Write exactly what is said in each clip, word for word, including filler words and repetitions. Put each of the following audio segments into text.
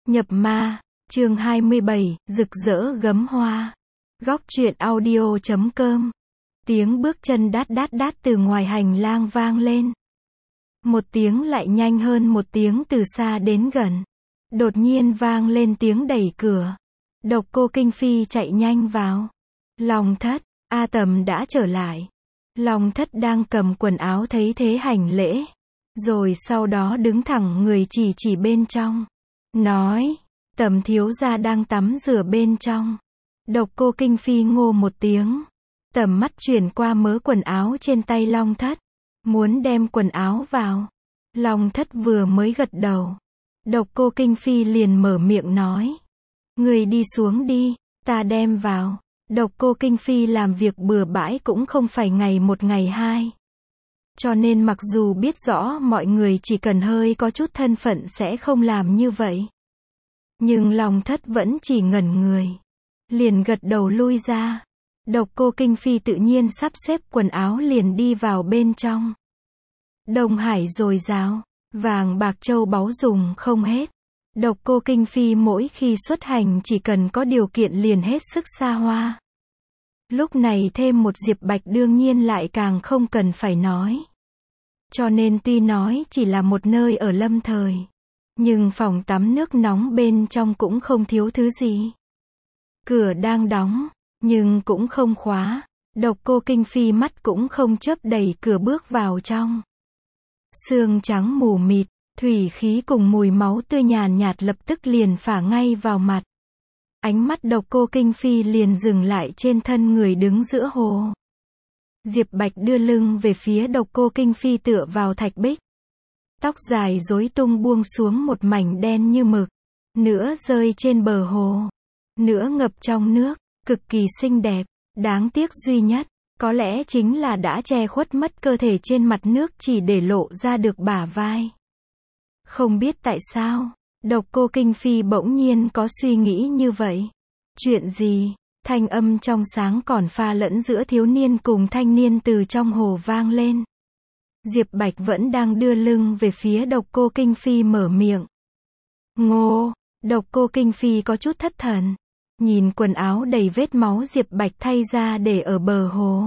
Nhập ma, chương hai mươi bảy, rực rỡ gấm hoa. Góc truyện audio chấm com. Tiếng bước chân đát đát đát từ ngoài hành lang vang lên. Một tiếng lại nhanh hơn một tiếng từ xa đến gần. Đột nhiên vang lên tiếng đẩy cửa. Độc Cô Kinh Phi chạy nhanh vào. Long Thất, A Tầm đã trở lại. Long Thất đang cầm quần áo thấy thế hành lễ. Rồi sau đó đứng thẳng người chỉ chỉ bên trong. Nói, Tầm thiếu gia đang tắm rửa bên trong. Độc Cô Kinh Phi ngô một tiếng. Tầm mắt chuyển qua mớ quần áo trên tay Long Thất. Muốn đem quần áo vào. Long Thất vừa mới gật đầu. Độc Cô Kinh Phi liền mở miệng nói. Người đi xuống đi, ta đem vào. Độc Cô Kinh Phi làm việc bừa bãi cũng không phải ngày một ngày hai. Cho nên mặc dù biết rõ mọi người chỉ cần hơi có chút thân phận sẽ không làm như vậy. Nhưng Long Thất vẫn chỉ ngẩn người. Liền gật đầu lui ra. Độc Cô Kinh Phi tự nhiên sắp xếp quần áo liền đi vào bên trong. Đông Hải dồi dào, vàng bạc châu báu dùng không hết. Độc Cô Kinh Phi mỗi khi xuất hành chỉ cần có điều kiện liền hết sức xa hoa. Lúc này thêm một Diệp Bạch đương nhiên lại càng không cần phải nói. Cho nên tuy nói chỉ là một nơi ở lâm thời, nhưng phòng tắm nước nóng bên trong cũng không thiếu thứ gì. Cửa đang đóng, nhưng cũng không khóa. Độc Cô Kinh Phi mắt cũng không chớp đẩy cửa bước vào trong. Sương trắng mù mịt, thủy khí cùng mùi máu tươi nhàn nhạt lập tức liền phả ngay vào mặt. Ánh mắt Độc Cô Kinh Phi liền dừng lại trên thân người đứng giữa hồ. Diệp Bạch đưa lưng về phía Độc Cô Kinh Phi tựa vào thạch bích. Tóc dài rối tung buông xuống một mảnh đen như mực. Nửa rơi trên bờ hồ. Nửa ngập trong nước, cực kỳ xinh đẹp. Đáng tiếc duy nhất, có lẽ chính là đã che khuất mất cơ thể trên mặt nước chỉ để lộ ra được bả vai. Không biết tại sao, Độc Cô Kinh Phi bỗng nhiên có suy nghĩ như vậy. Chuyện gì? Thanh âm trong sáng còn pha lẫn giữa thiếu niên cùng thanh niên từ trong hồ vang lên. Diệp Bạch vẫn đang đưa lưng về phía Độc Cô Kinh Phi mở miệng. Ngô, Độc Cô Kinh Phi có chút thất thần. Nhìn quần áo đầy vết máu Diệp Bạch thay ra để ở bờ hồ.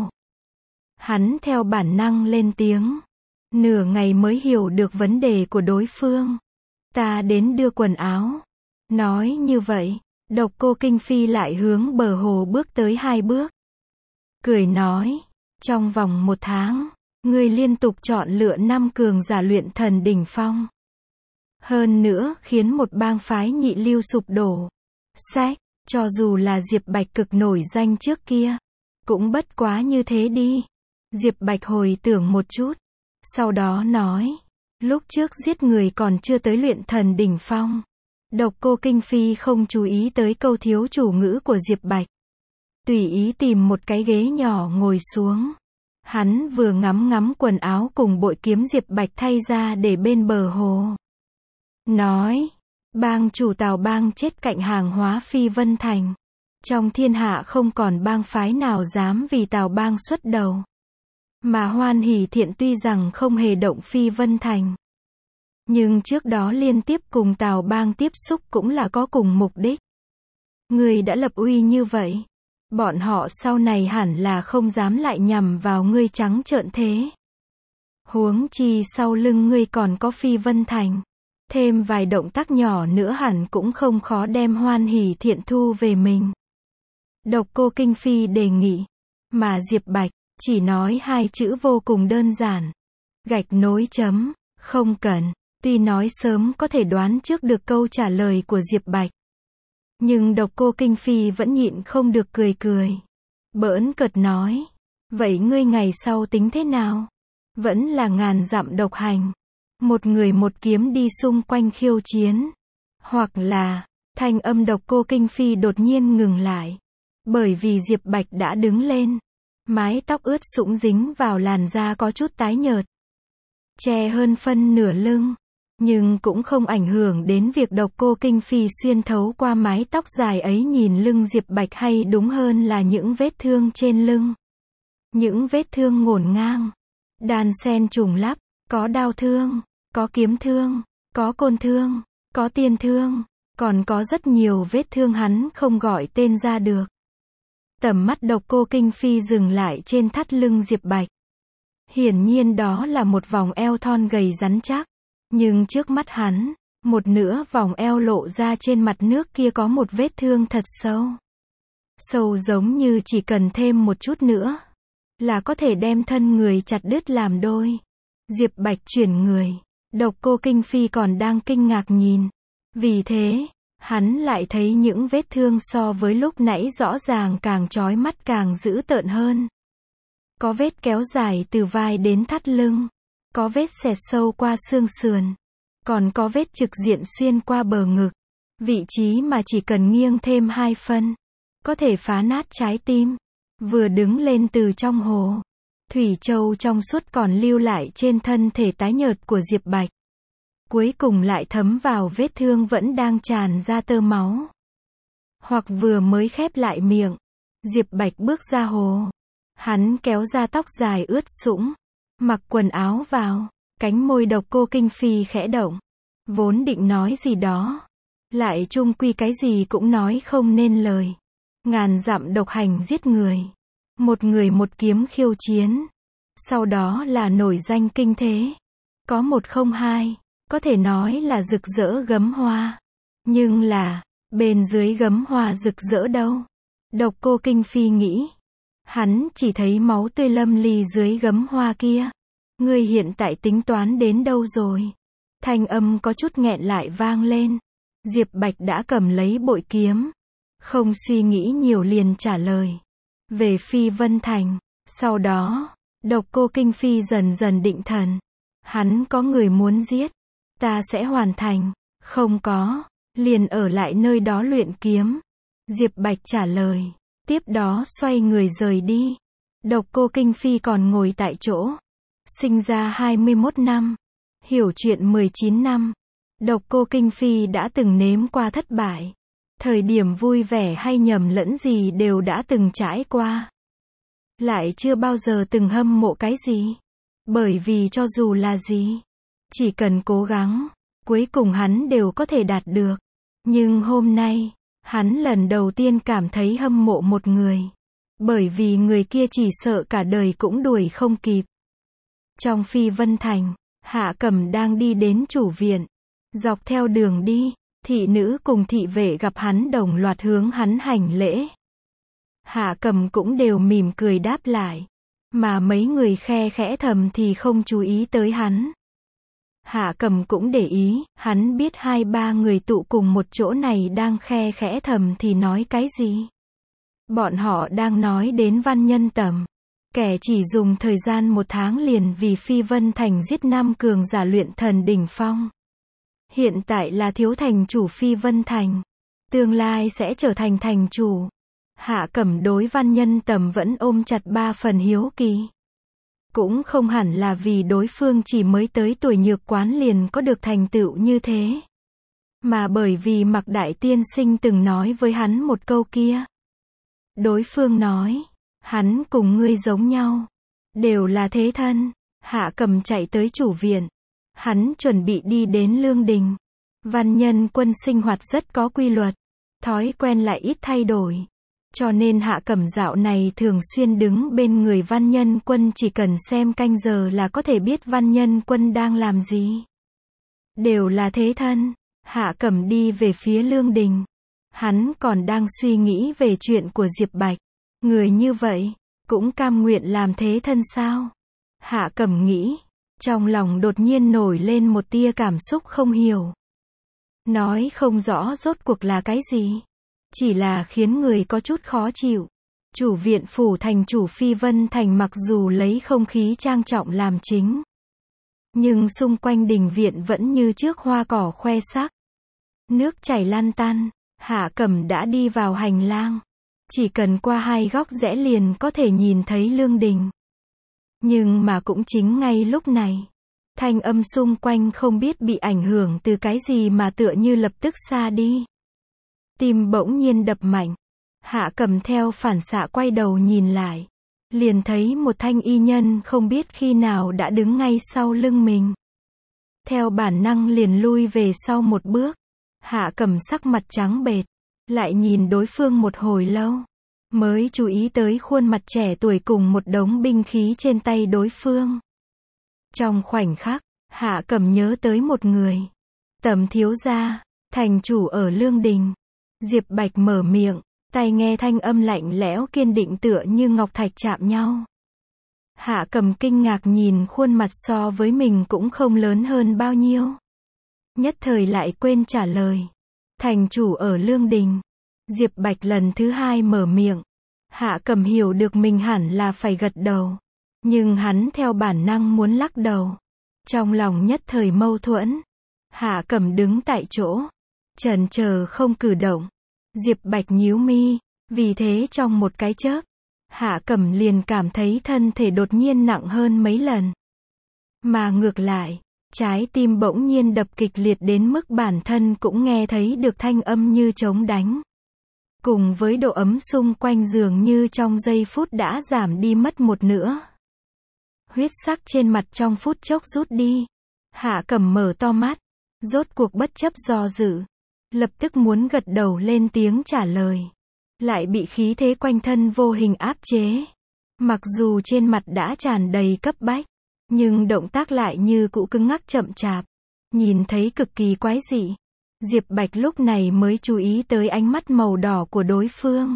Hắn theo bản năng lên tiếng. Nửa ngày mới hiểu được vấn đề của đối phương. Ta đến đưa quần áo. Nói như vậy, Độc Cô Kinh Phi lại hướng bờ hồ bước tới hai bước. Cười nói, trong vòng một tháng, ngươi liên tục chọn lựa năm cường giả luyện thần đỉnh phong. Hơn nữa khiến một bang phái nhị lưu sụp đổ. Sách, cho dù là Diệp Bạch cực nổi danh trước kia, cũng bất quá như thế đi. Diệp Bạch hồi tưởng một chút. Sau đó nói, lúc trước giết người còn chưa tới luyện thần đỉnh phong. Độc Cô Kinh Phi không chú ý tới câu thiếu chủ ngữ của Diệp Bạch. Tùy ý tìm một cái ghế nhỏ ngồi xuống. Hắn vừa ngắm ngắm quần áo cùng bội kiếm Diệp Bạch thay ra để bên bờ hồ. Nói, bang chủ Tào bang chết cạnh hàng hóa Phi Vân Thành. Trong thiên hạ không còn bang phái nào dám vì Tào bang xuất đầu. Mà Hoan Hỷ Thiện tuy rằng không hề động Phi Vân Thành, nhưng trước đó liên tiếp cùng Tào bang tiếp xúc cũng là có cùng mục đích. Ngươi đã lập uy như vậy, bọn họ sau này hẳn là không dám lại nhằm vào ngươi trắng trợn thế. Huống chi sau lưng ngươi còn có Phi Vân Thành. Thêm vài động tác nhỏ nữa hẳn cũng không khó đem Hoan Hỷ Thiện thu về mình. Độc Cô Kinh Phi đề nghị. Mà Diệp Bạch chỉ nói hai chữ vô cùng đơn giản. Gạch nối chấm, không cần. Tuy nói sớm có thể đoán trước được câu trả lời của Diệp Bạch. Nhưng Độc Cô Kinh Phi vẫn nhịn không được cười cười. Bỡn cợt nói. Vậy ngươi ngày sau tính thế nào? Vẫn là ngàn dặm độc hành. Một người một kiếm đi xung quanh khiêu chiến. Hoặc là, thanh âm Độc Cô Kinh Phi đột nhiên ngừng lại. Bởi vì Diệp Bạch đã đứng lên. Mái tóc ướt sũng dính vào làn da có chút tái nhợt. Che hơn phân nửa lưng. Nhưng cũng không ảnh hưởng đến việc Độc Cô Kinh Phi xuyên thấu qua mái tóc dài ấy nhìn lưng Diệp Bạch, hay đúng hơn là những vết thương trên lưng. Những vết thương ngổn ngang. Đan xen trùng lắp. Có đao thương, có kiếm thương, có côn thương, có tiên thương. Còn có rất nhiều vết thương hắn không gọi tên ra được. Tầm mắt Độc Cô Kinh Phi dừng lại trên thắt lưng Diệp Bạch. Hiển nhiên đó là một vòng eo thon gầy rắn chắc. Nhưng trước mắt hắn, một nửa vòng eo lộ ra trên mặt nước kia có một vết thương thật sâu. Sâu giống như chỉ cần thêm một chút nữa, là có thể đem thân người chặt đứt làm đôi. Diệp Bạch chuyển người. Độc Cô Kinh Phi còn đang kinh ngạc nhìn. Vì thế, hắn lại thấy những vết thương so với lúc nãy rõ ràng càng chói mắt càng dữ tợn hơn. Có vết kéo dài từ vai đến thắt lưng. Có vết xẹt sâu qua xương sườn. Còn có vết trực diện xuyên qua bờ ngực. Vị trí mà chỉ cần nghiêng thêm hai phân, có thể phá nát trái tim. Vừa đứng lên từ trong hồ, thủy châu trong suốt còn lưu lại trên thân thể tái nhợt của Diệp Bạch. Cuối cùng lại thấm vào vết thương vẫn đang tràn ra tơ máu. Hoặc vừa mới khép lại miệng, Diệp Bạch bước ra hồ. Hắn kéo ra tóc dài ướt sũng, mặc quần áo vào, cánh môi Độc Cô Kinh Phi khẽ động. Vốn định nói gì đó, lại chung quy cái gì cũng nói không nên lời. Ngàn dặm độc hành giết người, một người một kiếm khiêu chiến, sau đó là nổi danh kinh thế. Có một không hai, có thể nói là rực rỡ gấm hoa. Nhưng là, bên dưới gấm hoa rực rỡ đâu? Độc Cô Kinh Phi nghĩ. Hắn chỉ thấy máu tươi lâm ly dưới gấm hoa kia. Ngươi hiện tại tính toán đến đâu rồi? Thanh âm có chút nghẹn lại vang lên. Diệp Bạch đã cầm lấy bội kiếm. Không suy nghĩ nhiều liền trả lời. Về Phi Vân Thành. Sau đó, Độc Cô Kinh Phi dần dần định thần. Hắn có người muốn giết. Ta sẽ hoàn thành. Không có, liền ở lại nơi đó luyện kiếm. Diệp Bạch trả lời. Tiếp đó xoay người rời đi. Độc Cô Kinh Phi còn ngồi tại chỗ. Sinh ra hai mươi mốt năm. Hiểu chuyện mười chín năm. Độc Cô Kinh Phi đã từng nếm qua thất bại. Thời điểm vui vẻ hay nhầm lẫn gì đều đã từng trải qua. Lại chưa bao giờ từng hâm mộ cái gì. Bởi vì cho dù là gì, chỉ cần cố gắng, cuối cùng hắn đều có thể đạt được. Nhưng hôm nay, hắn lần đầu tiên cảm thấy hâm mộ một người. Bởi vì người kia chỉ sợ cả đời cũng đuổi không kịp. Trong Phi Vân Thành, Hạ Cẩm đang đi đến chủ viện. Dọc theo đường đi, thị nữ cùng thị vệ gặp hắn đồng loạt hướng hắn hành lễ. Hạ Cẩm cũng đều mỉm cười đáp lại. Mà mấy người khe khẽ thầm thì không chú ý tới hắn. Hạ Cẩm cũng để ý, hắn biết hai ba người tụ cùng một chỗ này đang khe khẽ thầm thì nói cái gì. Bọn họ đang nói đến Văn Nhân Tầm. Kẻ chỉ dùng thời gian một tháng liền vì Phi Vân Thành giết năm cường giả luyện thần đỉnh phong. Hiện tại là thiếu thành chủ Phi Vân Thành. Tương lai sẽ trở thành thành chủ. Hạ Cẩm đối Văn Nhân Tầm vẫn ôm chặt ba phần hiếu kỳ. Cũng không hẳn là vì đối phương chỉ mới tới tuổi nhược quán liền có được thành tựu như thế. Mà bởi vì Mạc Đại Tiên Sinh từng nói với hắn một câu kia. Đối phương nói, hắn cùng ngươi giống nhau. Đều là thế thân. Hạ Cẩm chạy tới chủ viện. Hắn chuẩn bị đi đến Lương Đình. Văn Nhân Quân sinh hoạt rất có quy luật. Thói quen lại ít thay đổi. Cho nên Hạ Cẩm dạo này thường xuyên đứng bên người Văn Nhân Quân, chỉ cần xem canh giờ là có thể biết Văn Nhân Quân đang làm gì. Đều là thế thân. Hạ Cẩm đi về phía Lương Đình. Hắn còn đang suy nghĩ về chuyện của Diệp Bạch. Người như vậy, cũng cam nguyện làm thế thân sao? Hạ Cẩm nghĩ. Trong lòng đột nhiên nổi lên một tia cảm xúc không hiểu. Nói không rõ rốt cuộc là cái gì. Chỉ là khiến người có chút khó chịu. Chủ viện phủ thành chủ Phi Vân Thành mặc dù lấy không khí trang trọng làm chính. Nhưng xung quanh đình viện vẫn như trước hoa cỏ khoe sắc. Nước chảy lan tan. Hạ Cẩm đã đi vào hành lang. Chỉ cần qua hai góc rẽ liền có thể nhìn thấy Lương Đình. Nhưng mà cũng chính ngay lúc này, thanh âm xung quanh không biết bị ảnh hưởng từ cái gì mà tựa như lập tức xa đi. Tim bỗng nhiên đập mạnh. Hạ Cẩm theo phản xạ quay đầu nhìn lại. Liền thấy một thanh y nhân không biết khi nào đã đứng ngay sau lưng mình. Theo bản năng liền lui về sau một bước. Hạ Cẩm sắc mặt trắng bệch, lại nhìn đối phương một hồi lâu, mới chú ý tới khuôn mặt trẻ tuổi cùng một đống binh khí trên tay đối phương. Trong khoảnh khắc, Hạ Cẩm nhớ tới một người. Tầm thiếu gia, thành chủ ở Lương Đình. Diệp Bạch mở miệng, tai nghe thanh âm lạnh lẽo kiên định tựa như ngọc thạch chạm nhau. Hạ Cẩm kinh ngạc nhìn khuôn mặt so với mình cũng không lớn hơn bao nhiêu. Nhất thời lại quên trả lời. Thành chủ ở Lương Đình. Diệp Bạch lần thứ hai mở miệng. Hạ Cẩm hiểu được mình hẳn là phải gật đầu. Nhưng hắn theo bản năng muốn lắc đầu. Trong lòng nhất thời mâu thuẫn. Hạ Cẩm đứng tại chỗ, chần chờ không cử động. Diệp Bạch nhíu mi, vì thế trong một cái chớp, Hạ Cẩm liền cảm thấy thân thể đột nhiên nặng hơn mấy lần. Mà ngược lại, trái tim bỗng nhiên đập kịch liệt đến mức bản thân cũng nghe thấy được thanh âm như trống đánh. Cùng với độ ấm xung quanh dường như trong giây phút đã giảm đi mất một nửa. Huyết sắc trên mặt trong phút chốc rút đi. Hạ Cẩm mở to mắt, rốt cuộc bất chấp do dự, lập tức muốn gật đầu lên tiếng trả lời. Lại bị khí thế quanh thân vô hình áp chế. Mặc dù trên mặt đã tràn đầy cấp bách, nhưng động tác lại như cũ cứng ngắc chậm chạp. Nhìn thấy cực kỳ quái dị. Diệp Bạch lúc này mới chú ý tới ánh mắt màu đỏ của đối phương.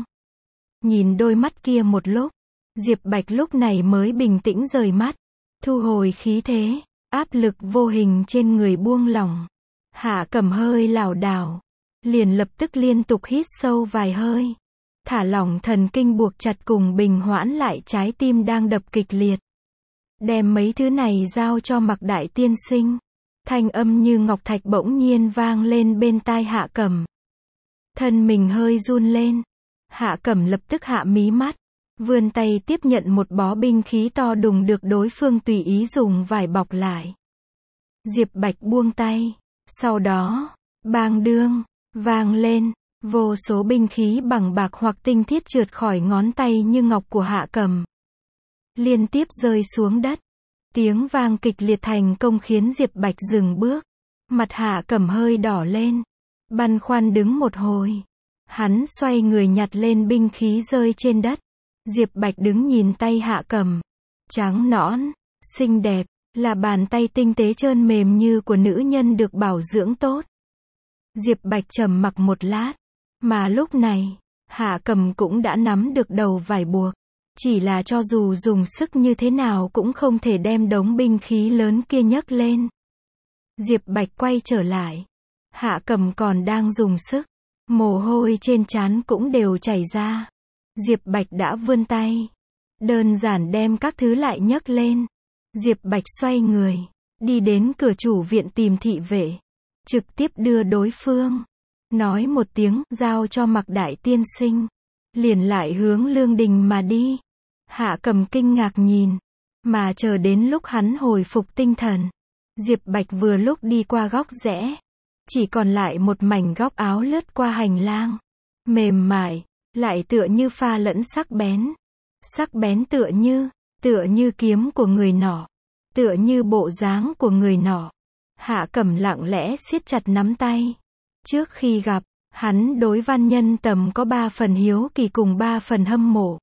Nhìn đôi mắt kia một lúc, Diệp Bạch lúc này mới bình tĩnh rời mắt, thu hồi khí thế, áp lực vô hình trên người buông lỏng. Hạ Cẩm hơi lảo đảo, liền lập tức liên tục hít sâu vài hơi, thả lỏng thần kinh buộc chặt cùng bình hoãn lại trái tim đang đập kịch liệt. Đem mấy thứ này giao cho Mạc đại tiên sinh. Thanh âm như ngọc thạch bỗng nhiên vang lên bên tai Hạ Cẩm. Thân mình hơi run lên. Hạ Cẩm lập tức hạ mí mắt, vươn tay tiếp nhận một bó binh khí to đùng được đối phương tùy ý dùng vải bọc lại. Diệp Bạch buông tay, sau đó, bang đương, vang lên, vô số binh khí bằng bạc hoặc tinh thiết trượt khỏi ngón tay như ngọc của Hạ Cẩm, liên tiếp rơi xuống đất. Tiếng vang kịch liệt thành công khiến Diệp Bạch dừng bước. Mặt Hạ Cẩm hơi đỏ lên, băn khoăn đứng một hồi. Hắn xoay người nhặt lên binh khí rơi trên đất. Diệp Bạch đứng nhìn tay Hạ Cẩm, trắng nõn, xinh đẹp, là bàn tay tinh tế trơn mềm như của nữ nhân được bảo dưỡng tốt. Diệp Bạch trầm mặc một lát, mà lúc này, Hạ Cẩm cũng đã nắm được đầu vải buộc. Chỉ là cho dù dùng sức như thế nào cũng không thể đem đống binh khí lớn kia nhấc lên. Diệp Bạch quay trở lại. Hạ Cẩm còn đang dùng sức. Mồ hôi trên trán cũng đều chảy ra. Diệp Bạch đã vươn tay. Đơn giản đem các thứ lại nhấc lên. Diệp Bạch xoay người. Đi đến cửa chủ viện tìm thị vệ. Trực tiếp đưa đối phương. Nói một tiếng, giao cho Mạc đại tiên sinh. Liền lại hướng Lương Đình mà đi. Hạ Cẩm kinh ngạc nhìn. Mà chờ đến lúc hắn hồi phục tinh thần. Diệp Bạch vừa lúc đi qua góc rẽ. Chỉ còn lại một mảnh góc áo lướt qua hành lang. Mềm mại, lại tựa như pha lẫn sắc bén. Sắc bén tựa như, tựa như kiếm của người nọ. Tựa như bộ dáng của người nọ. Hạ Cẩm lặng lẽ siết chặt nắm tay. Trước khi gặp, hắn đối Văn Nhân Tầm có ba phần hiếu kỳ cùng ba phần hâm mộ.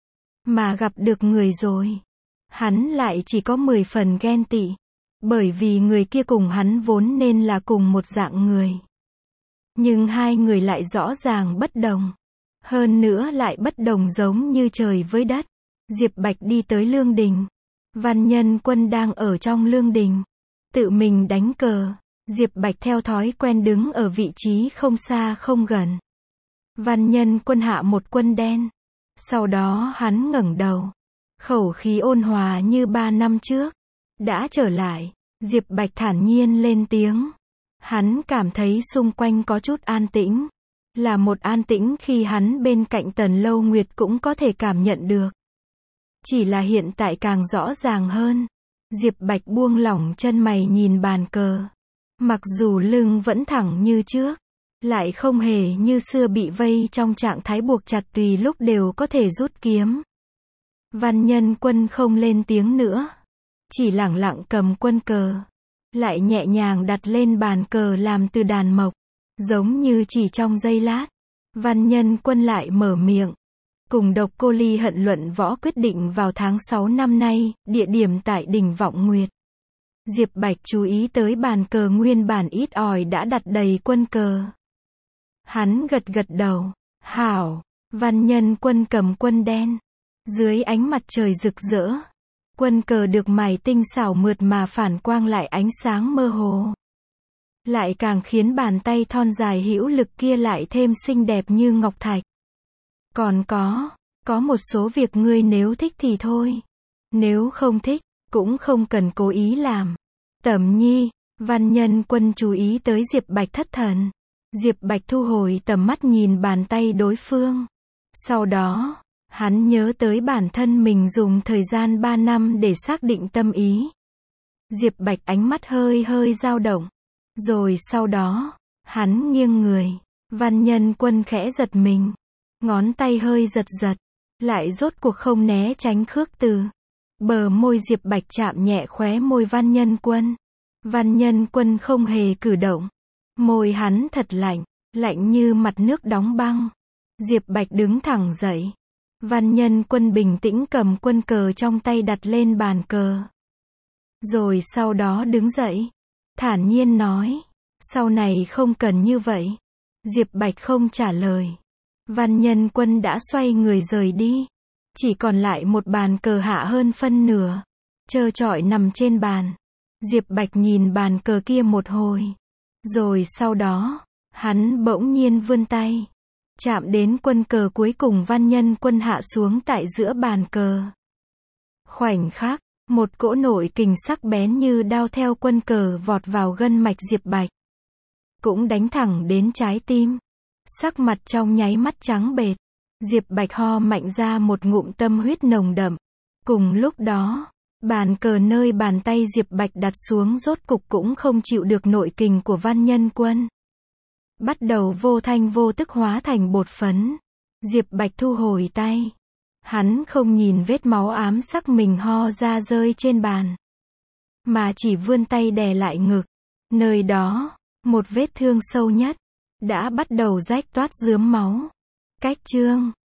Mà gặp được người rồi, hắn lại chỉ có mười phần ghen tị. Bởi vì người kia cùng hắn vốn nên là cùng một dạng người. Nhưng hai người lại rõ ràng bất đồng. Hơn nữa lại bất đồng giống như trời với đất. Diệp Bạch đi tới Lương Đình. Văn Nhân Quân đang ở trong Lương Đình. Tự mình đánh cờ. Diệp Bạch theo thói quen đứng ở vị trí không xa không gần. Văn Nhân Quân hạ một quân đen. Sau đó hắn ngẩng đầu. Khẩu khí ôn hòa như ba năm trước. Đã trở lại. Diệp Bạch thản nhiên lên tiếng. Hắn cảm thấy xung quanh có chút an tĩnh. Là một an tĩnh khi hắn bên cạnh Tần Lâu Nguyệt cũng có thể cảm nhận được. Chỉ là hiện tại càng rõ ràng hơn. Diệp Bạch buông lỏng chân mày nhìn bàn cờ. Mặc dù lưng vẫn thẳng như trước. Lại không hề như xưa bị vây trong trạng thái buộc chặt tùy lúc đều có thể rút kiếm. Văn Nhân Quân không lên tiếng nữa. Chỉ lẳng lặng cầm quân cờ. Lại nhẹ nhàng đặt lên bàn cờ làm từ đàn mộc. Giống như chỉ trong giây lát, Văn Nhân Quân lại mở miệng. Cùng Độc Cô Ly hận luận võ quyết định vào tháng sáu năm nay, địa điểm tại đỉnh Vọng Nguyệt. Diệp Bạch chú ý tới bàn cờ nguyên bản ít ỏi đã đặt đầy quân cờ. Hắn gật gật đầu. Hảo. Văn Nhân Quân cầm quân đen. Dưới ánh mặt trời rực rỡ, quân cờ được mài tinh xảo mượt mà phản quang lại ánh sáng mơ hồ. Lại càng khiến bàn tay thon dài hữu lực kia lại thêm xinh đẹp như ngọc thạch. Còn có, có một số việc ngươi nếu thích thì thôi. Nếu không thích, cũng không cần cố ý làm. Tẩm Nhi, Văn Nhân Quân chú ý tới Diệp Bạch thất thần. Diệp Bạch thu hồi tầm mắt nhìn bàn tay đối phương. Sau đó, hắn nhớ tới bản thân mình dùng thời gian ba năm để xác định tâm ý. Diệp Bạch ánh mắt hơi hơi dao động. Rồi sau đó, hắn nghiêng người. Văn Nhân Quân khẽ giật mình. Ngón tay hơi giật giật. Lại rốt cuộc không né tránh Khước Từ. Bờ môi Diệp Bạch chạm nhẹ khóe môi Văn Nhân Quân. Văn Nhân Quân không hề cử động. Môi hắn thật lạnh, lạnh như mặt nước đóng băng. Diệp Bạch đứng thẳng dậy. Văn Nhân Quân bình tĩnh cầm quân cờ trong tay đặt lên bàn cờ. Rồi sau đó đứng dậy. Thản nhiên nói. Sau này không cần như vậy. Diệp Bạch không trả lời. Văn Nhân Quân đã xoay người rời đi. Chỉ còn lại một bàn cờ hạ hơn phân nửa. Trơ trọi nằm trên bàn. Diệp Bạch nhìn bàn cờ kia một hồi. Rồi sau đó, hắn bỗng nhiên vươn tay. Chạm đến quân cờ cuối cùng Văn Nhân Quân hạ xuống tại giữa bàn cờ. Khoảnh khắc, một cỗ nội kình sắc bén như đao theo quân cờ vọt vào gân mạch Diệp Bạch. Cũng đánh thẳng đến trái tim. Sắc mặt trong nháy mắt trắng bệch. Diệp Bạch ho mạnh ra một ngụm tâm huyết nồng đậm. Cùng lúc đó, bàn cờ nơi bàn tay Diệp Bạch đặt xuống rốt cục cũng không chịu được nội kình của Văn Nhân Quân. Bắt đầu vô thanh vô tức hóa thành bột phấn. Diệp Bạch thu hồi tay. Hắn không nhìn vết máu ám sắc mình ho ra rơi trên bàn. Mà chỉ vươn tay đè lại ngực. Nơi đó, một vết thương sâu nhất, đã bắt đầu rách toát rướm máu. Cách chương